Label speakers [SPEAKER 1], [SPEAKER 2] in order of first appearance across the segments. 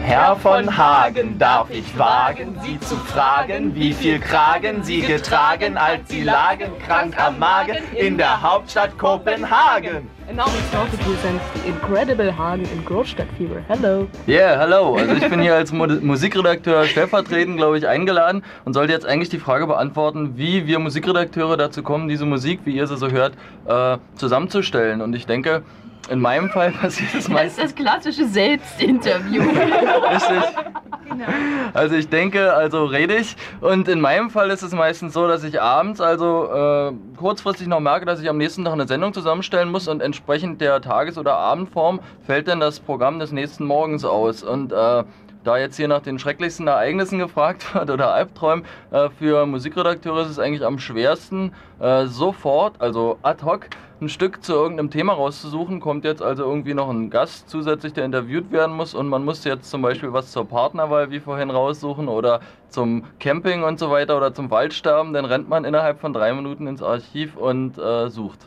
[SPEAKER 1] Herr von Hagen, darf ich wagen, Sie zu fragen, wie viel Kragen Sie getragen, als Sie lagen krank am Magen in der Hauptstadt Kopenhagen.
[SPEAKER 2] And now we start to present the incredible Hagen in Großstadtfieber. Hello.
[SPEAKER 3] Yeah, hello. Also ich bin hier als Musikredakteur stellvertretend, glaube ich, eingeladen und sollte jetzt eigentlich die Frage beantworten, wie wir Musikredakteure dazu kommen, diese Musik, wie ihr sie so hört, zusammenzustellen. Und ich denke, in meinem Fall passiert es meistens...
[SPEAKER 2] Das ist das klassische Selbstinterview.
[SPEAKER 3] Richtig. Also ich denke, also rede ich. Und in meinem Fall ist es meistens so, dass ich abends, also kurzfristig noch merke, dass ich am nächsten Tag eine Sendung zusammenstellen muss und entsprechend der Tages- oder Abendform fällt dann das Programm des nächsten Morgens aus. Und da jetzt hier nach den schrecklichsten Ereignissen gefragt wird oder Albträumen, für Musikredakteure ist es eigentlich am schwersten, sofort, also ad hoc, ein Stück zu irgendeinem Thema rauszusuchen. Kommt jetzt also irgendwie noch ein Gast zusätzlich, der interviewt werden muss und man muss jetzt zum Beispiel was zur Partnerwahl wie vorhin raussuchen oder zum Camping und so weiter oder zum Waldsterben, dann rennt man innerhalb von 3 Minuten ins Archiv und sucht.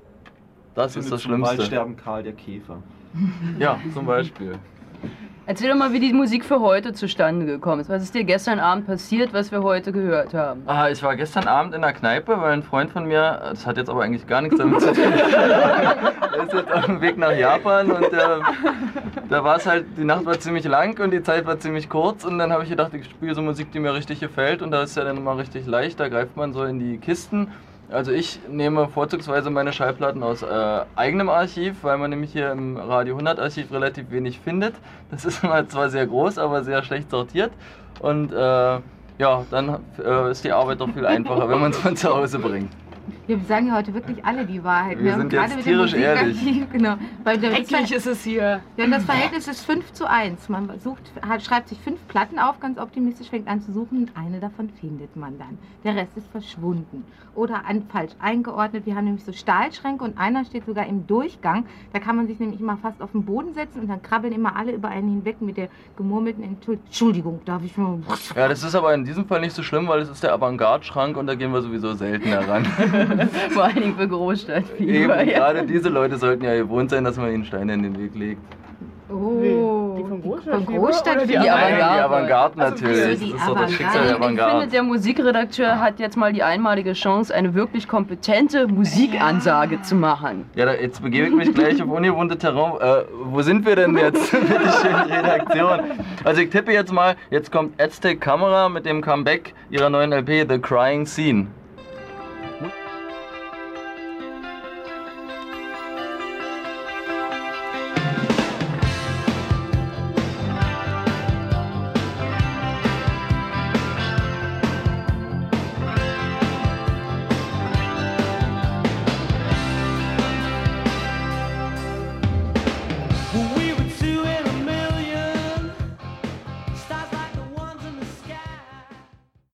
[SPEAKER 3] Das ist das Schlimmste.
[SPEAKER 1] Waldsterben Karl der Käfer.
[SPEAKER 3] Ja, zum Beispiel.
[SPEAKER 2] Erzähl doch mal, wie die Musik für heute zustande gekommen ist. Was ist dir gestern Abend passiert, was wir heute gehört haben?
[SPEAKER 3] Ich war gestern Abend in der Kneipe, weil ein Freund von mir, das hat jetzt aber eigentlich gar nichts damit zu tun, der ist jetzt auf dem Weg nach Japan und da war es halt, die Nacht war ziemlich lang und die Zeit war ziemlich kurz und dann habe ich gedacht, ich spiele so Musik, die mir richtig gefällt und da ist ja dann immer richtig leicht, da greift man so in die Kisten. Also ich nehme vorzugsweise meine Schallplatten aus eigenem Archiv, weil man nämlich hier im Radio 100 Archiv relativ wenig findet. Das ist immer zwar sehr groß, aber sehr schlecht sortiert und ja, dann ist die Arbeit doch viel einfacher, wenn man es von zu Hause bringt.
[SPEAKER 4] Wir sagen ja heute wirklich alle die Wahrheit.
[SPEAKER 3] Wir sind jetzt tierisch ehrlich.
[SPEAKER 4] Genau.
[SPEAKER 2] Endlich ist es hier.
[SPEAKER 4] Denn das Verhältnis ist 5:1. Man schreibt sich 5 Platten auf, ganz optimistisch, fängt an zu suchen und eine davon findet man dann. Der Rest ist verschwunden oder falsch eingeordnet. Wir haben nämlich so Stahlschränke und einer steht sogar im Durchgang. Da kann man sich nämlich immer fast auf den Boden setzen und dann krabbeln immer alle über einen hinweg mit der gemurmelten Entschuldigung, darf ich mal...
[SPEAKER 3] Ja, das ist aber in diesem Fall nicht so schlimm, weil es ist der Avantgarde-Schrank und da gehen wir sowieso seltener ran.
[SPEAKER 2] Vor allen Dingen für Großstadtfieber.
[SPEAKER 3] Eben, gerade diese Leute sollten ja gewohnt sein, dass man ihnen Steine in den Weg legt.
[SPEAKER 4] Oh,
[SPEAKER 2] die von
[SPEAKER 4] Großstadtfieber?
[SPEAKER 2] Die
[SPEAKER 3] Avantgarde natürlich.
[SPEAKER 4] die
[SPEAKER 3] Das ist doch das Schicksal der
[SPEAKER 2] Ich finde,
[SPEAKER 3] Avantgarde.
[SPEAKER 2] der Musikredakteur hat jetzt mal die einmalige Chance, eine wirklich kompetente Musikansage zu machen.
[SPEAKER 3] Ja, jetzt begebe ich mich gleich auf ungewohnte Terrain. Wo sind wir denn jetzt? Bitte schön, Redaktion. Also ich tippe jetzt mal, jetzt kommt Aztec Camera mit dem Comeback ihrer neuen LP The Crying Scene.